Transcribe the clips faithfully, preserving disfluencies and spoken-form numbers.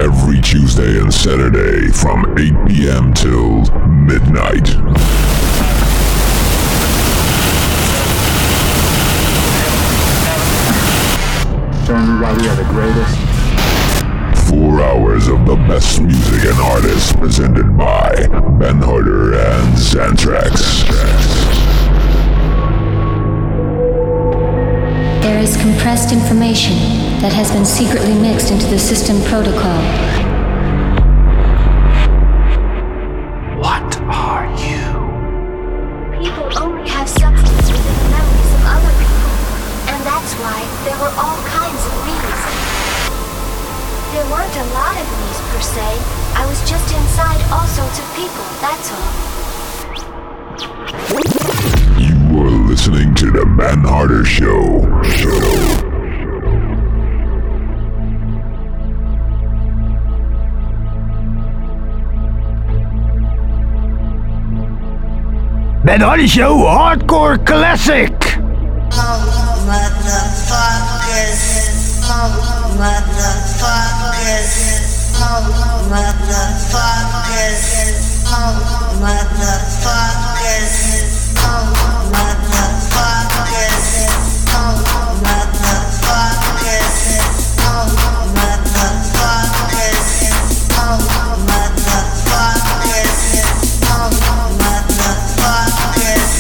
every Tuesday and Saturday from eight p.m. till midnight. Everybody are the greatest. Four hours of the best music and artists presented by Ben Harder and Xantrax. There is compressed information that has been secretly mixed into the system protocol. What are you? People only have substance within the memories of other people, and that's why there were all kinds of me's. There weren't a lot of me's per se. I was just inside all sorts of people, that's all. You are listening to the Ben Harder Show. Show. Ben Harder Show Hardcore Classic. Oh, motherfuckers. Oh, motherfuckers. Oh, motherfuckers. Oh, motherfuckers. Oh, motherfuckers. Oh, motherfuckers. Oh, motherfuckers. Oh, motherfuckers. Oh, motherfuckers.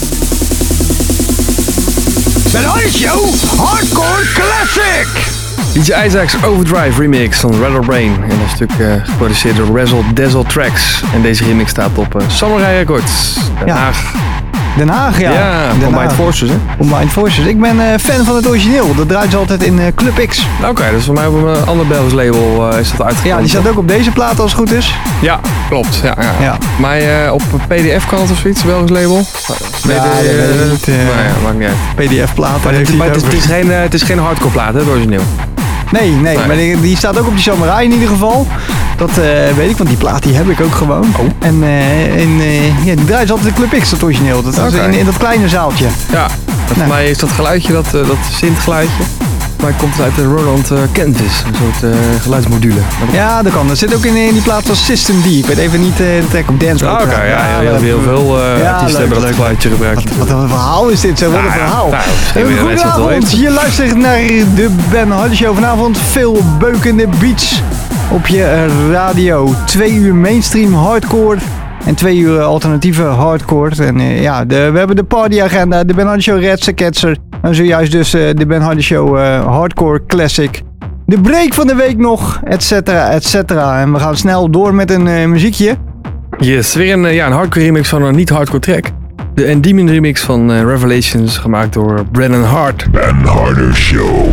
Ben Harder Show Hardcore Classic. D J Isaac's Overdrive remix van Rattle Brain. En dat is natuurlijk uh, geproduceerd door Razzle Dazzle Tracks. En deze remix staat op uh, Samurai Records. Den Ja. Haag. Den Haag, ja. Ja, Den Combined Haag. Forces, hè? Combined Forces. Ik ben uh, fan van het origineel. Dat draait ze altijd in uh, Club X. Oké, okay, dus voor mij op een ander Belgisch label uh, is dat uitgekomen. Ja, die staat ook op deze plaat als het goed is. Ja, klopt. Ja, ja. Ja. Maar uh, op P D F-kant of zoiets, Belgisch label? Ja, dat weet ik niet, uh, nou ja, maakt niet uit. P D F-plaat. Maar, het, maar het, is, het, is geen, uh, het is geen hardcore plaat, hè, het origineel. Nee, nee, Nee. maar die, die staat ook op die Samurai in ieder geval. Dat uh, weet ik, want die plaat die heb ik ook gewoon. Oh. En, uh, en uh, ja, die draait altijd in Club X, dat origineel. Dat is Oké. in, in dat kleine zaaltje. Ja, voor Nou. mij is dat geluidje, dat, uh, dat synth-geluidje. Maar het komt uit de Roland uh, Canvas, een soort uh, geluidsmodule. Ja, dat kan. Dat zit ook in, in die plaat van System D. Ik weet even niet uh, de track op Dance Ah, Rock. oké, ja, heel, heel, dat- heel veel uh, Ja, artiesten leuk, hebben dat leuk. geluidje gebruikt. Wat, wat een verhaal is dit, zo. Wat een Nou ja, verhaal. nou, misschien Een weer goede mensen het wel avond. weten. Je luistert naar de Ben Hardy Show. Vanavond veel beukende beats op je uh, radio. Twee uur mainstream hardcore en twee uur alternatieve hardcore. En uh, ja, de, we hebben de partyagenda, de Ben Hardy Show Redse Ketser. En zojuist dus uh, de Ben Hardy Show uh, Hardcore Classic. De break van de week nog, et cetera, et cetera. En we gaan snel door met een uh, muziekje. Yes, weer een, uh, ja, een hardcore remix van een niet-hardcore track. De Endymion remix van uh, Revelations, gemaakt door Brennan Hart. Ben Harder Show.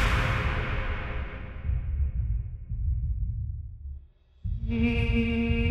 Revelation.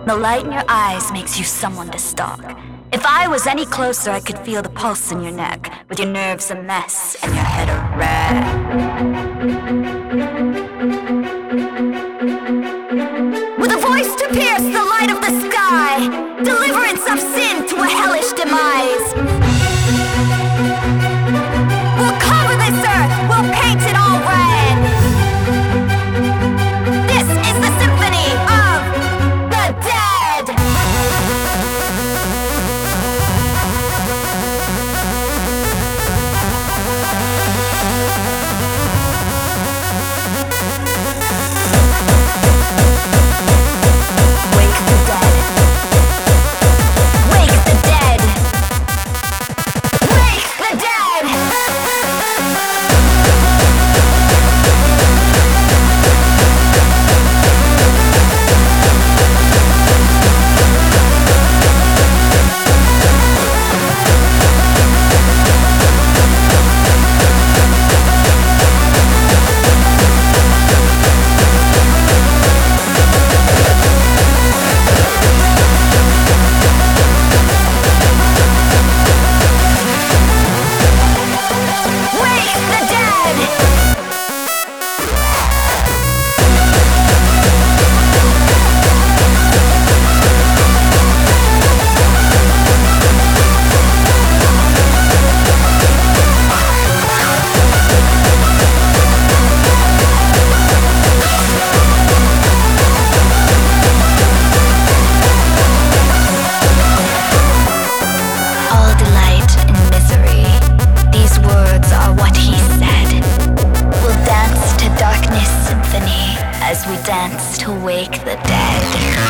The light in your eyes makes you someone to stalk. If I was any closer, I could feel the pulse in your neck, with your nerves a mess and your head a wreck. With a voice to pierce the light of the sky, deliverance of sin to a hellish demise. We'll cover this earth, we'll paint it all red. This is the symphony of the dead. Wake the dead. Wake the dead. Wake the dead. As we dance to wake the dead.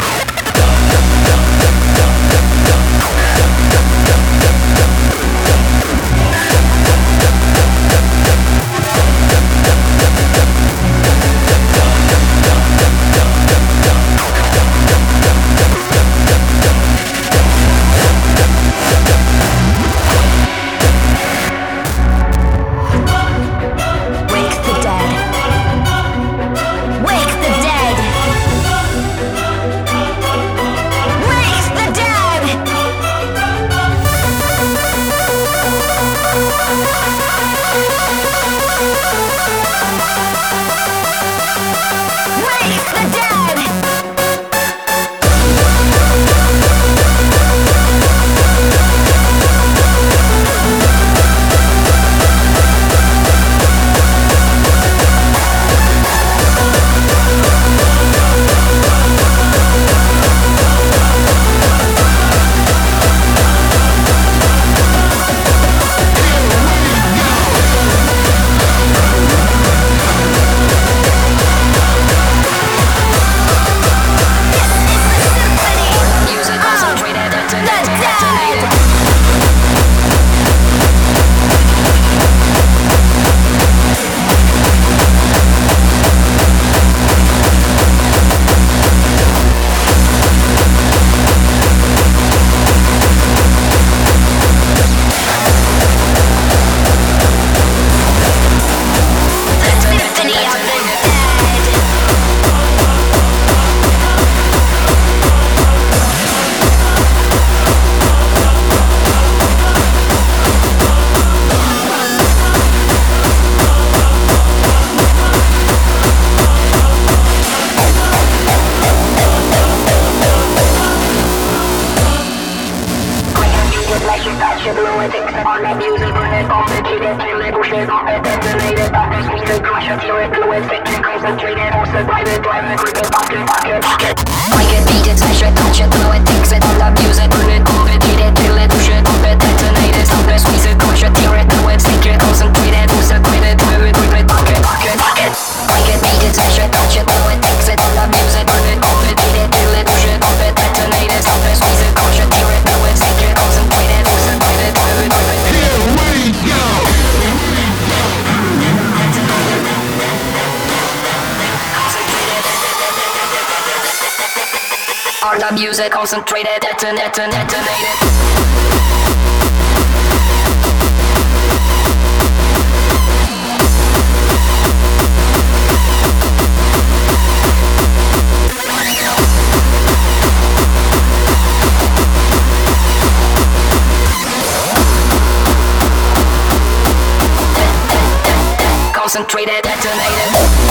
Music concentrated, detonate, detonated. activated, detonated.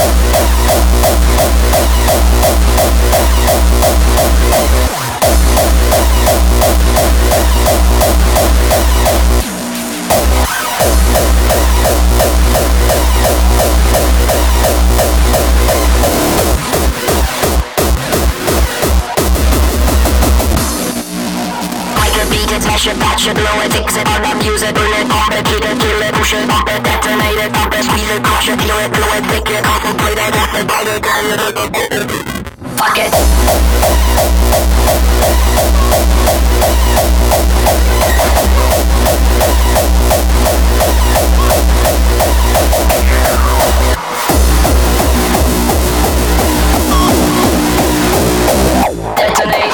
Smash it, patch it, blow it, fix it, on up, use it, pull it, pump it, heat it, kill it, push it, pump it, detonate it, pump it, squeeze it, crush it, heal it, blow it, pick it, concentrate it, wrap it, bite it, bite it, fuck it. Detonate.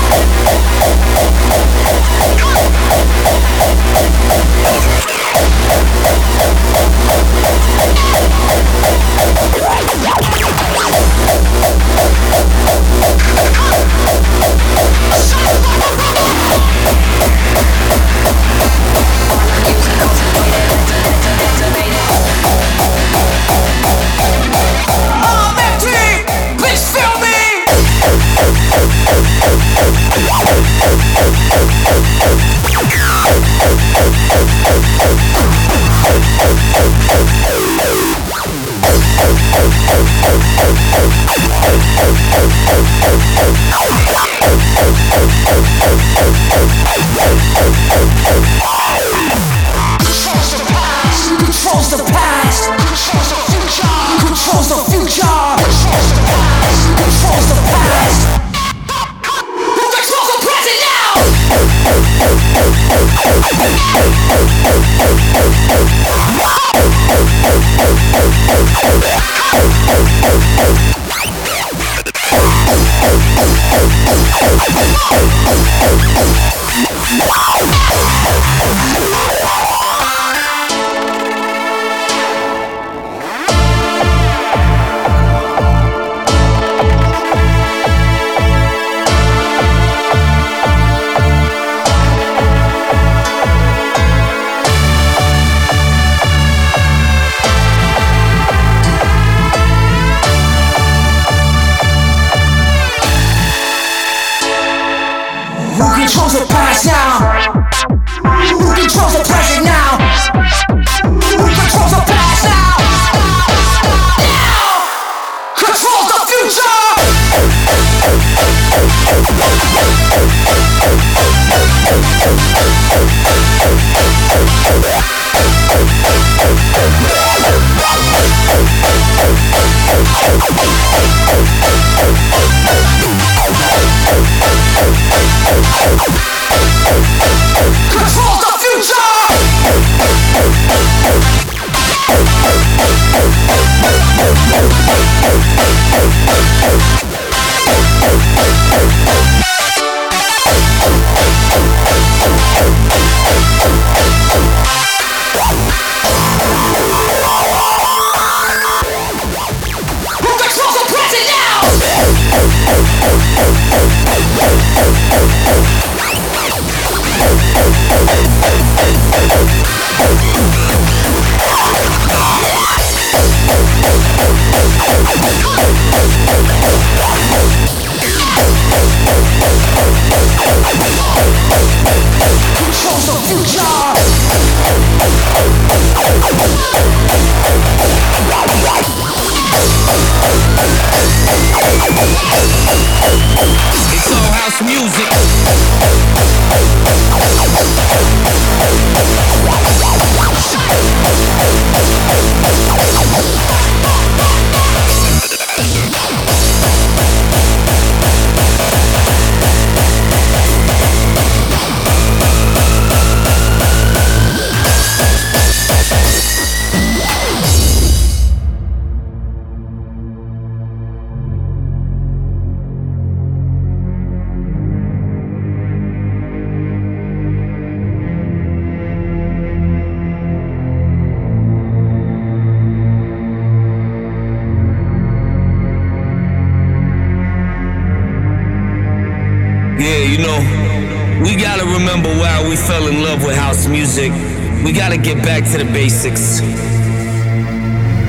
We gotta remember why we fell in love with house music. We gotta get back to the basics.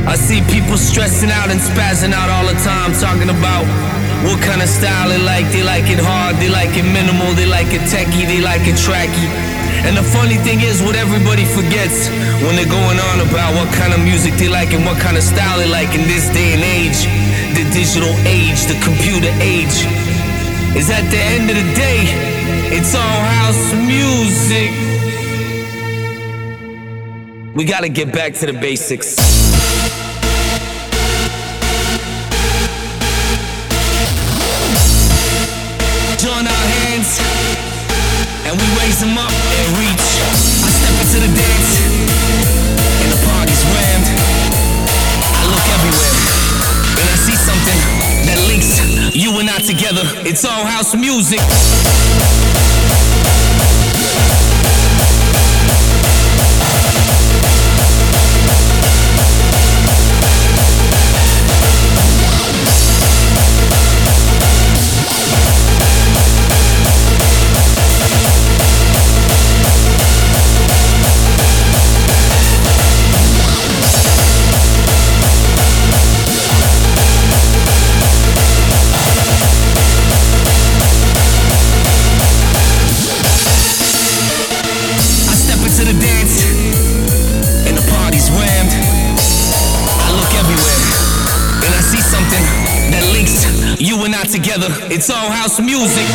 I see people stressing out and spazzing out all the time, talking about what kind of style they like. They like it hard, they like it minimal, they like it techie, they like it tracky. And the funny thing is, what everybody forgets when they're going on about what kind of music they like and what kind of style they like in this day and age, the digital age, the computer age, is at the end of the day, it's all house music. We gotta get back to the basics. Join our hands and we raise them up and reach. I step into the dance and the party's rammed. I look everywhere and I see something that links you and I together. It's all house music. You and I together, it's all house music.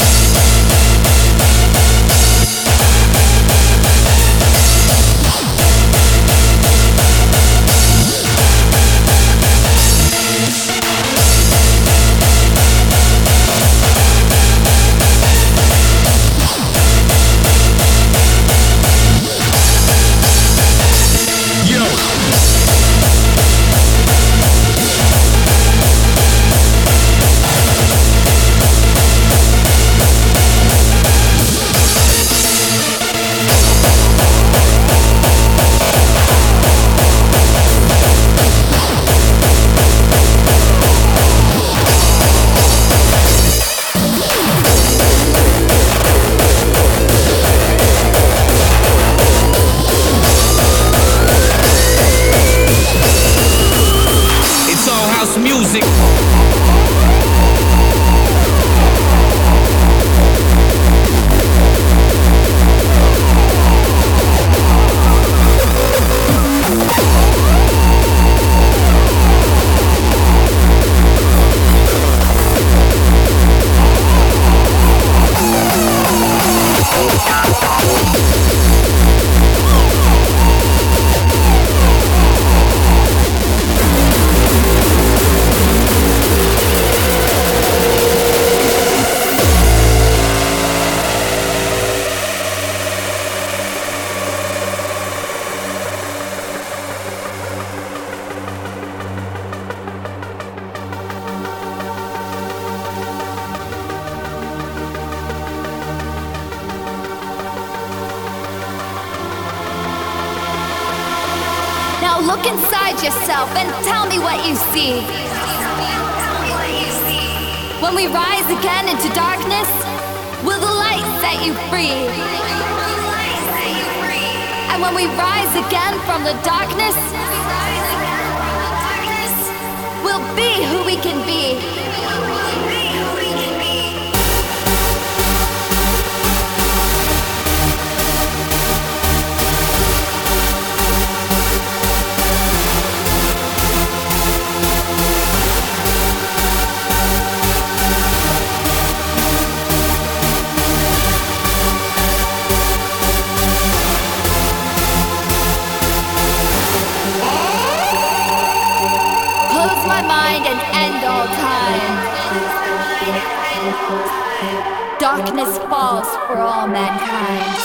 Look inside yourself and tell me what you see. When we rise again into darkness, will the light set you free? And when we rise again from the darkness, we'll be who we can be. And end all time. Darkness falls for all mankind.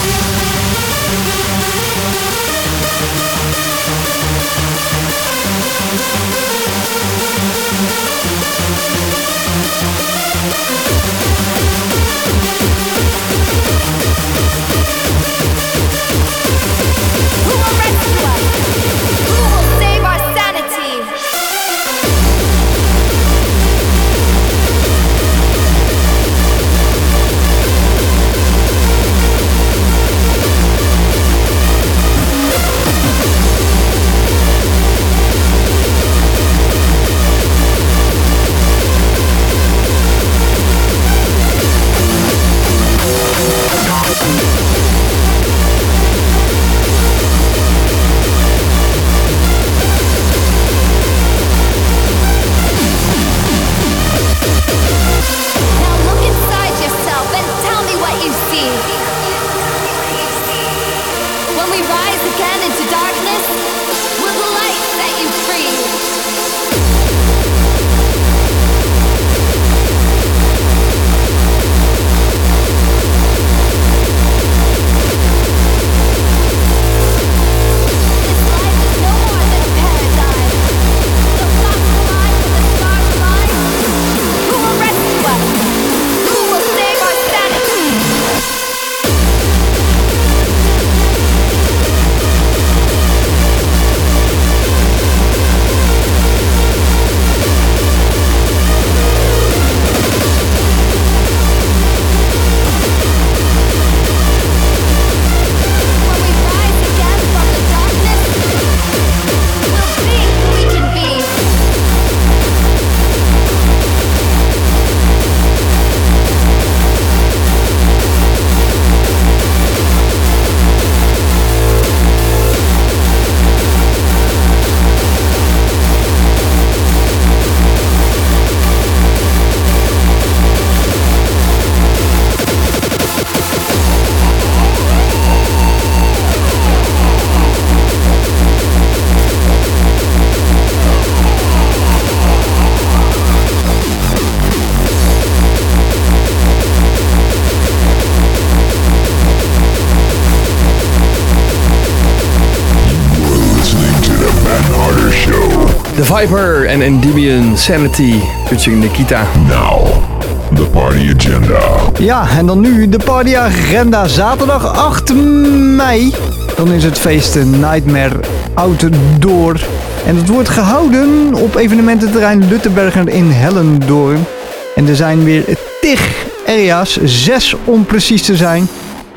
Who will rescue us? Who will save our sanity? The Viper en Endymion Sanity, featuring Nikita. Now, the party agenda. Ja, en dan nu de partyagenda. Zaterdag acht mei. Dan is het feest Nightmare Outdoor. En dat wordt gehouden op evenemententerrein Luttenberger in Hellendoorn. En er zijn weer tig area's, zes om precies te zijn.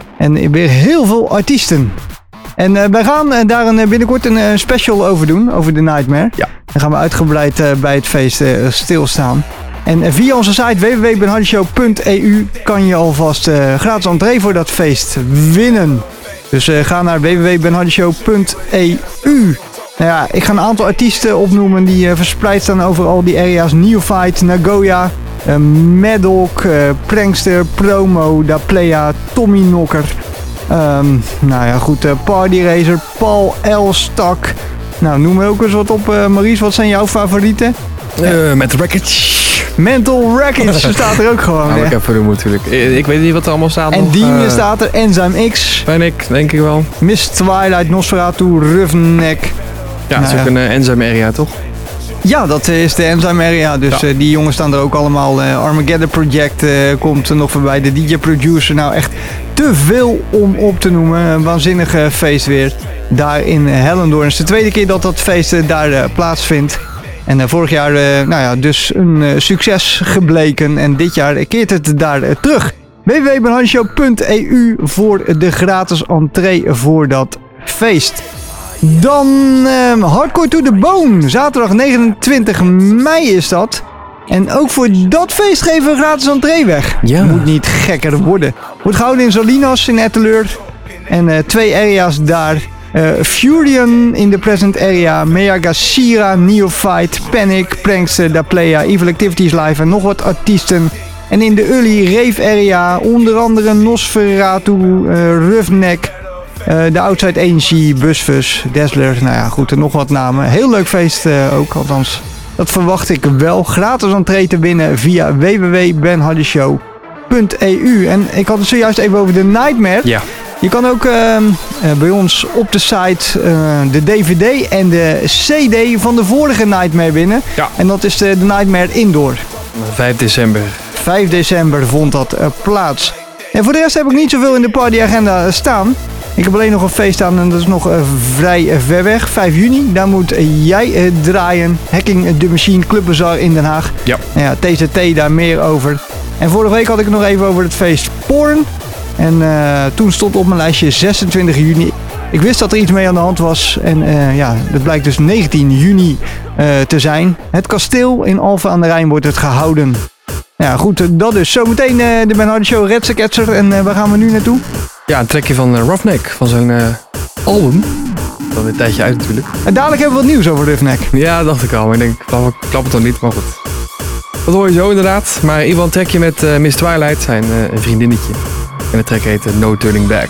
En weer heel veel artiesten. En uh, wij gaan uh, daar een, binnenkort een uh, special over doen, over de Nightmare. Ja. Dan gaan we uitgebreid uh, bij het feest uh, stilstaan. En uh, via onze site w w w punt ben hardy show punt e u kan je alvast uh, gratis entree voor dat feest winnen. Dus uh, ga naar w w w punt ben hardy show punt e u. Nou ja, ik ga een aantal artiesten opnoemen die uh, verspreid staan over al die area's. Neophyte, Nagoya, uh, Maddock, uh, Prankster, Promo, Da Playa, Tommy Knocker. Um, nou ja, goed, uh, Party Racer, Paul Elstak. Nou, noem er ook eens wat op, uh, Maurice. Wat zijn jouw favorieten? Uh, met Wreckage. Mental Wreckage staat er ook gewoon. Nou, ik heb voor moeten natuurlijk. Ik weet niet wat er allemaal staat. En nog. Demon uh, staat er, Enzyme X. Ben ik, denk ik wel. Miss Twilight, Nosferatu, Roughneck. Ja, dat is ook een uh, Enzyme area, toch? Ja, dat is de Enzyme area. Dus ja. uh, die jongens staan er ook allemaal. Uh, Armageddon Project uh, komt er nog voorbij. De D J Producer. Nou, echt te veel om op te noemen. Een waanzinnig uh, feest weer. Daar in Hellendoorn. Het is de tweede keer dat dat feest uh, daar uh, plaatsvindt. En uh, vorig jaar uh, nou ja, dus een uh, succes gebleken. En dit jaar keert het daar uh, terug. w w w punt ben hardy show punt e u voor de gratis entree voor dat feest. Dan uh, Hardcore to the Bone. Zaterdag negenentwintig mei is dat. En ook voor dat feest geven we gratis entree weg. Ja. Moet niet gekker worden. Wordt gehouden in Salinas in Etteleur. En uh, twee area's daar. Uh, Furion in de present area. Meagashira, Neophyte, Panic, Prankster, Da Playa, Evil Activities Live en nog wat artiesten. En in de early rave area onder andere Nosferatu, uh, Roughneck. Uh, de Outside Energy, Busfus, Dazzler, nou ja goed, er nog wat namen. Heel leuk feest uh, ook, althans dat verwacht ik wel. Gratis entree te winnen via w w w punt ben hardy show punt e u. En ik had het zojuist even over de Nightmare. Ja. Je kan ook uh, uh, bij ons op de site uh, de D V D en de C D van de vorige Nightmare winnen. Ja. En dat is de, de Nightmare Indoor. vijf december. vijf december vond dat uh, plaats. En voor de rest heb ik niet zoveel in de partyagenda staan. Ik heb alleen nog een feest aan en dat is nog uh, vrij uh, ver weg. vijf juni, daar moet uh, jij uh, draaien. Hacking the Machine Club Bazaar in Den Haag. Ja. Nou ja, T Z T daar meer over. En vorige week had ik het nog even over het feest Porn. En uh, toen stond op mijn lijstje zesentwintig juni. Ik wist dat er iets mee aan de hand was. En uh, ja, dat blijkt dus negentien juni uh, te zijn. Het kasteel in Alphen aan de Rijn wordt het gehouden. Ja, goed, dat dus. Zometeen uh, de Ben Hardy Show Redse Ketser. En uh, waar gaan we nu naartoe? Ja, een trackje van uh, Roughneck, van zijn uh, album. Dat is een tijdje uit natuurlijk. En dadelijk hebben we wat nieuws over Roughneck. Ja, dacht ik al. Maar ik denk, klap, klap het dan niet, maar goed. Dat hoor je zo inderdaad. Maar in ieder geval een trackje met uh, Miss Twilight, zijn uh, een vriendinnetje. En de track heet uh, No Turning Back.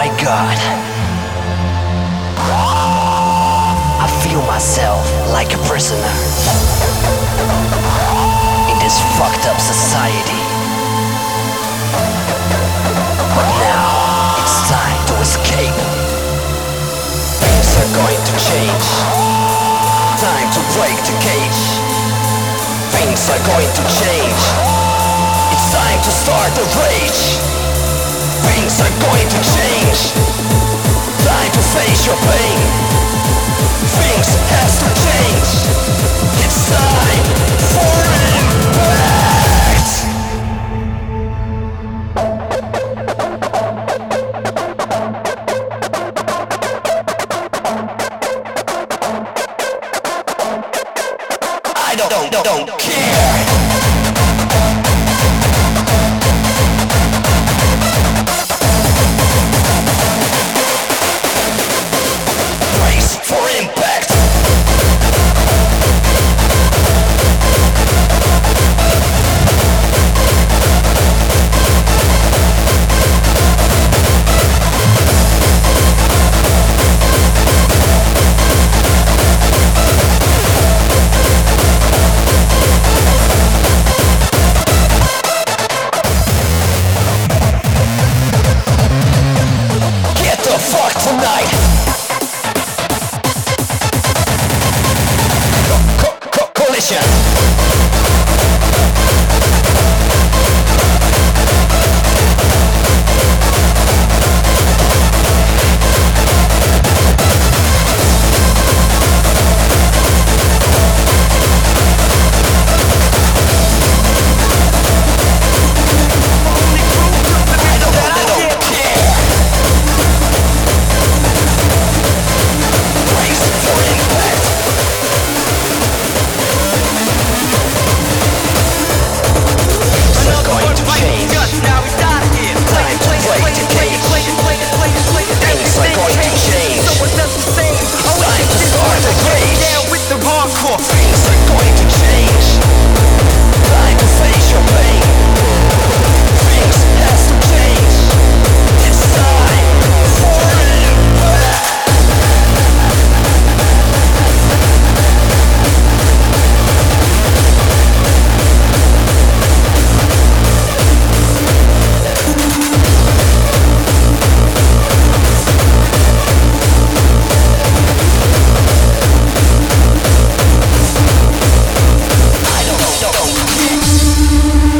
my God. I feel myself like a prisoner in this fucked up society. But now it's time to escape. Things are going to change. Time to break the cage. Things are going to change. It's time to start the rage. Things are going to change. Time to face your pain. Things has to change. It's time for impact. I don't, don't, don't, don't care. Brace for impact. Get the fuck tonight. Co- co- collision. I don't, I don't care. Brace for impact. Things are going to change. Time to break the cage. Things are going to change. It's time to start the rage. Things are going to change. Time to face your pain. Things has to change. It's time for impact. I don't, don't, don't care.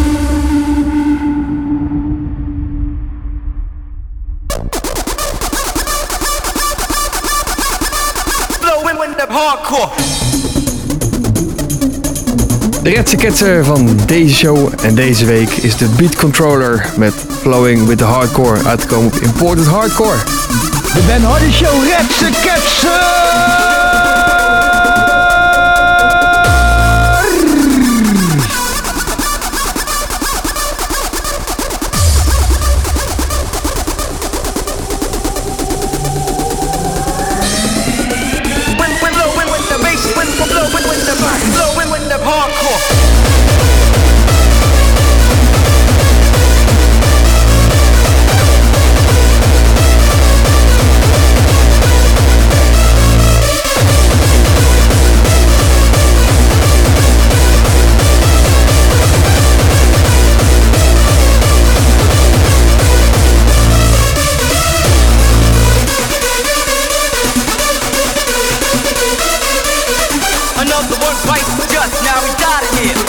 De redse ketser van deze show en deze week is de Beat Controller met Flowing with the Hardcore, uitgekomen op Imported Hardcore. De Ben Hardy Show Redse Ketsen! Another one bites the dust, now he's out of here.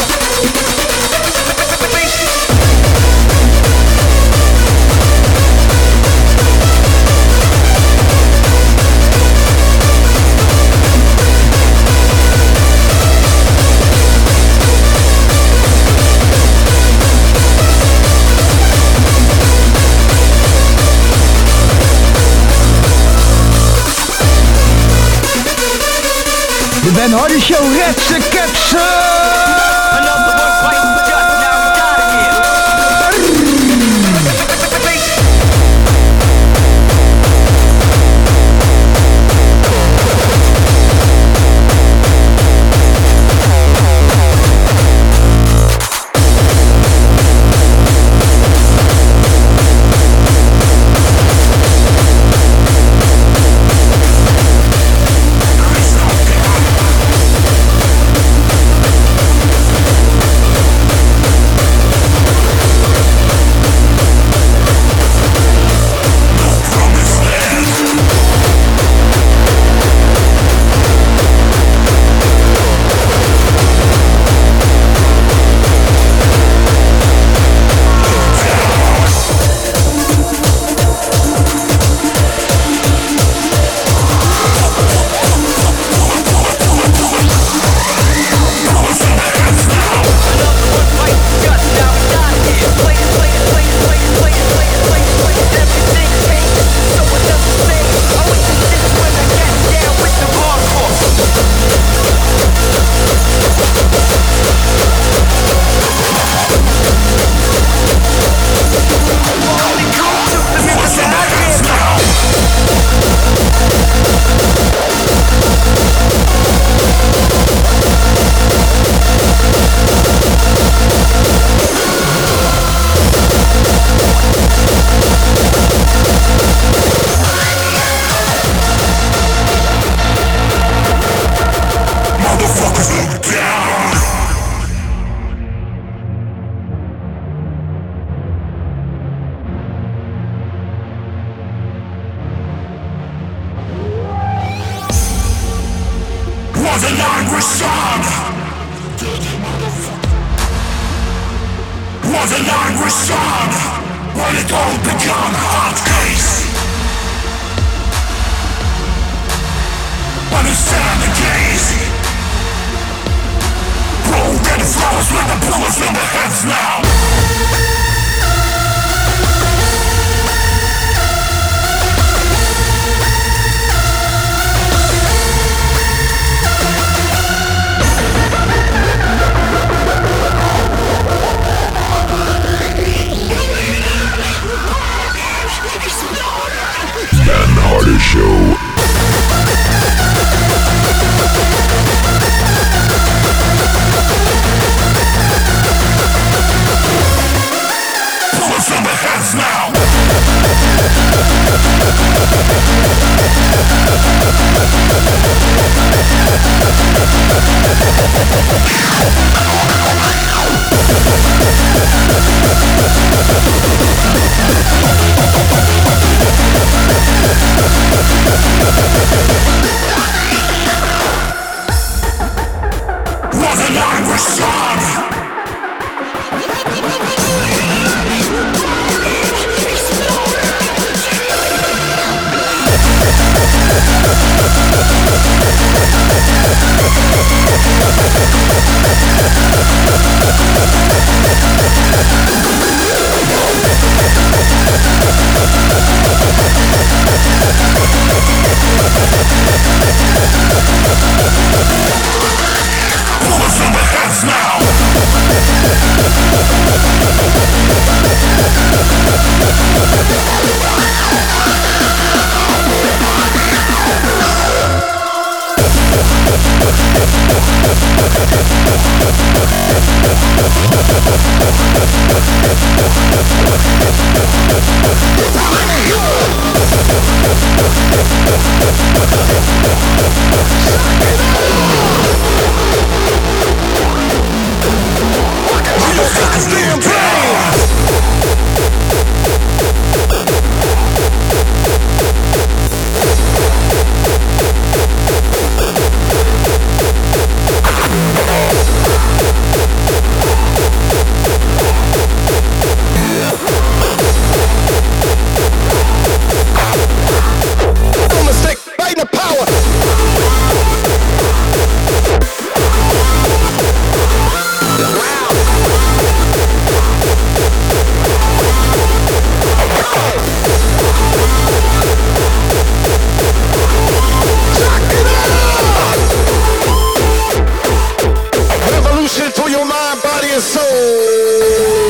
De Ben Hardy Show Redse Ketsen! Another one bites the dust, now he's out of here. song. Was a language song. When it all become hot case. Understand the case. Broken flows with the bullets in the heads now. Ben Hardy Show. Bullets in the heads now. Was a language song. Bullets in the heads now. Damn pain. No mistake, right in the power. Revolution to your mind, body, and soul.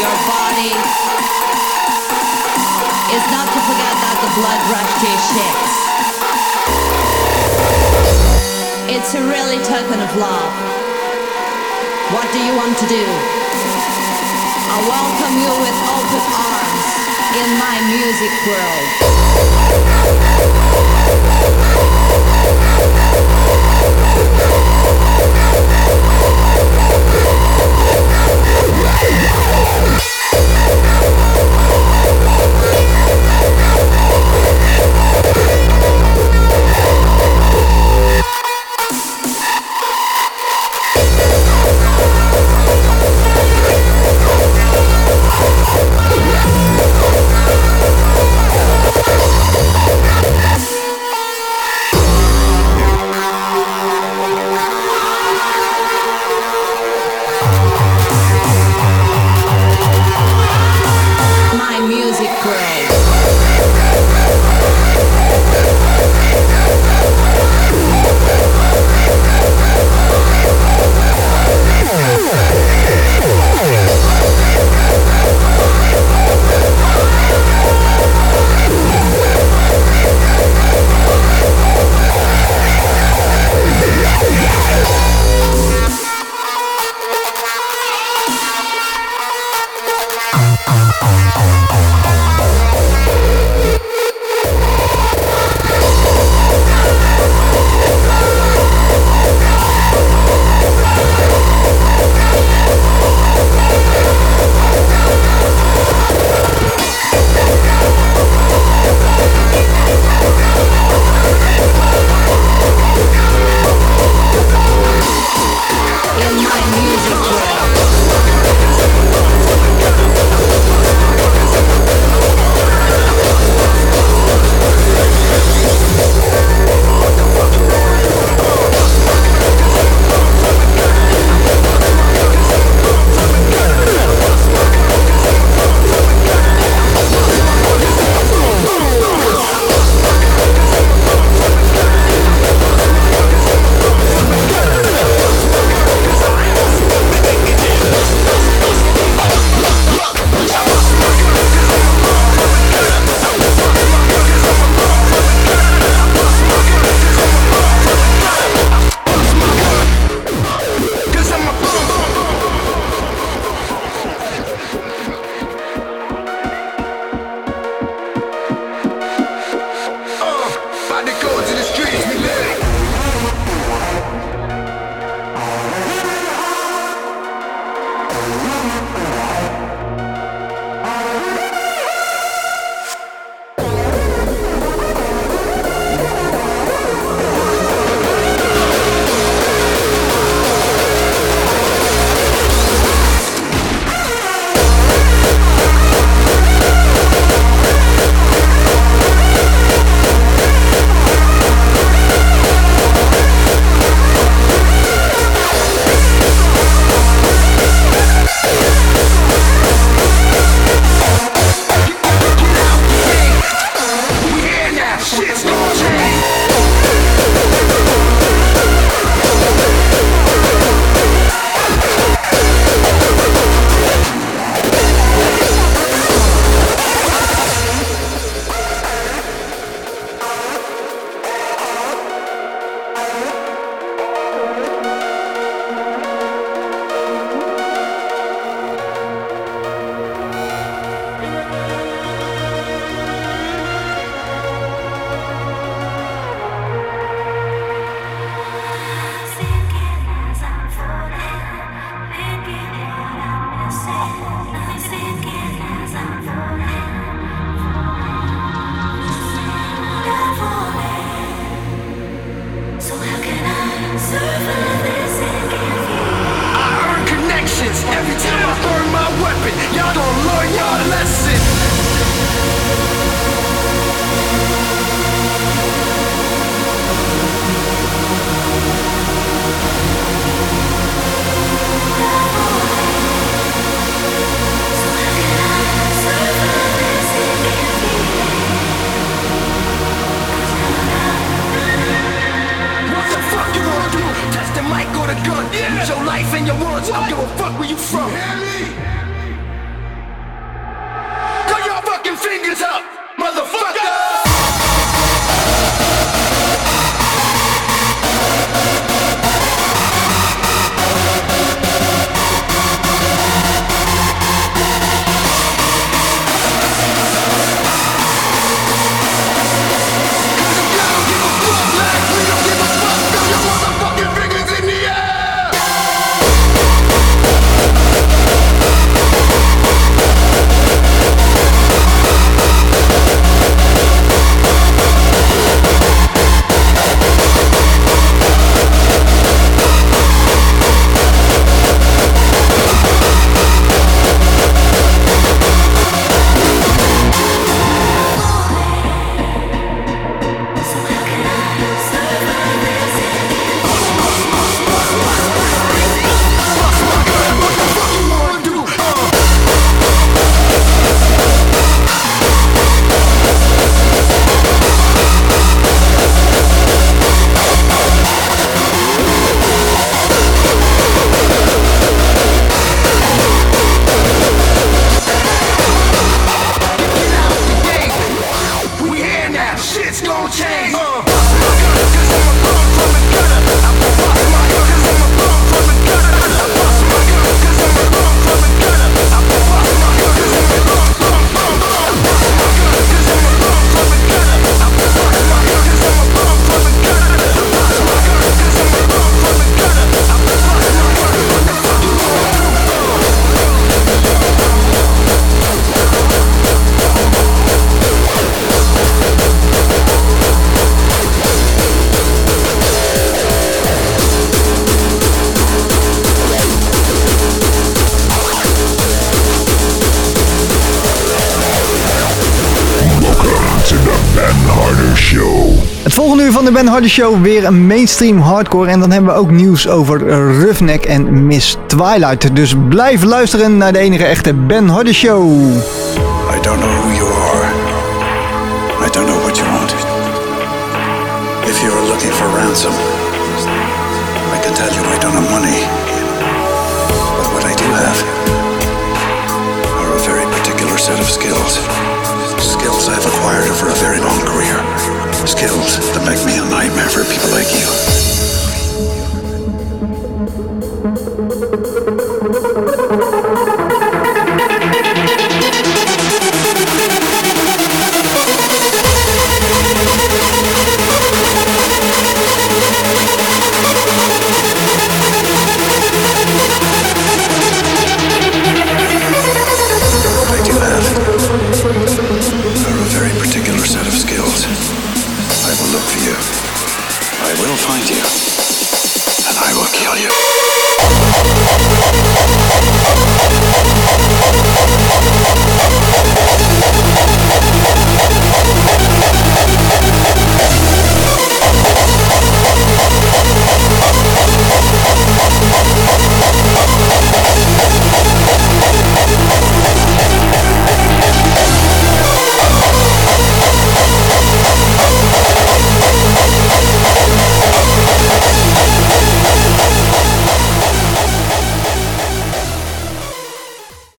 your body is not to forget that the blood rush to your shits. It's a really token of love. What do you want to do? I welcome you with open arms in my music world. Show. Het volgende uur van de Ben Hardy Show weer een mainstream hardcore. En dan hebben we ook nieuws over Roughneck en Miss Twilight. Dus blijf luisteren naar de enige echte Ben Hardy Show. I don't know who you are. I don't know what you want. If you are looking for ransom, I can tell you I don't have money. But what I do have are a very particular set of skills. Skills I've acquired over a very long career. Skills that make me a nightmare for people like you.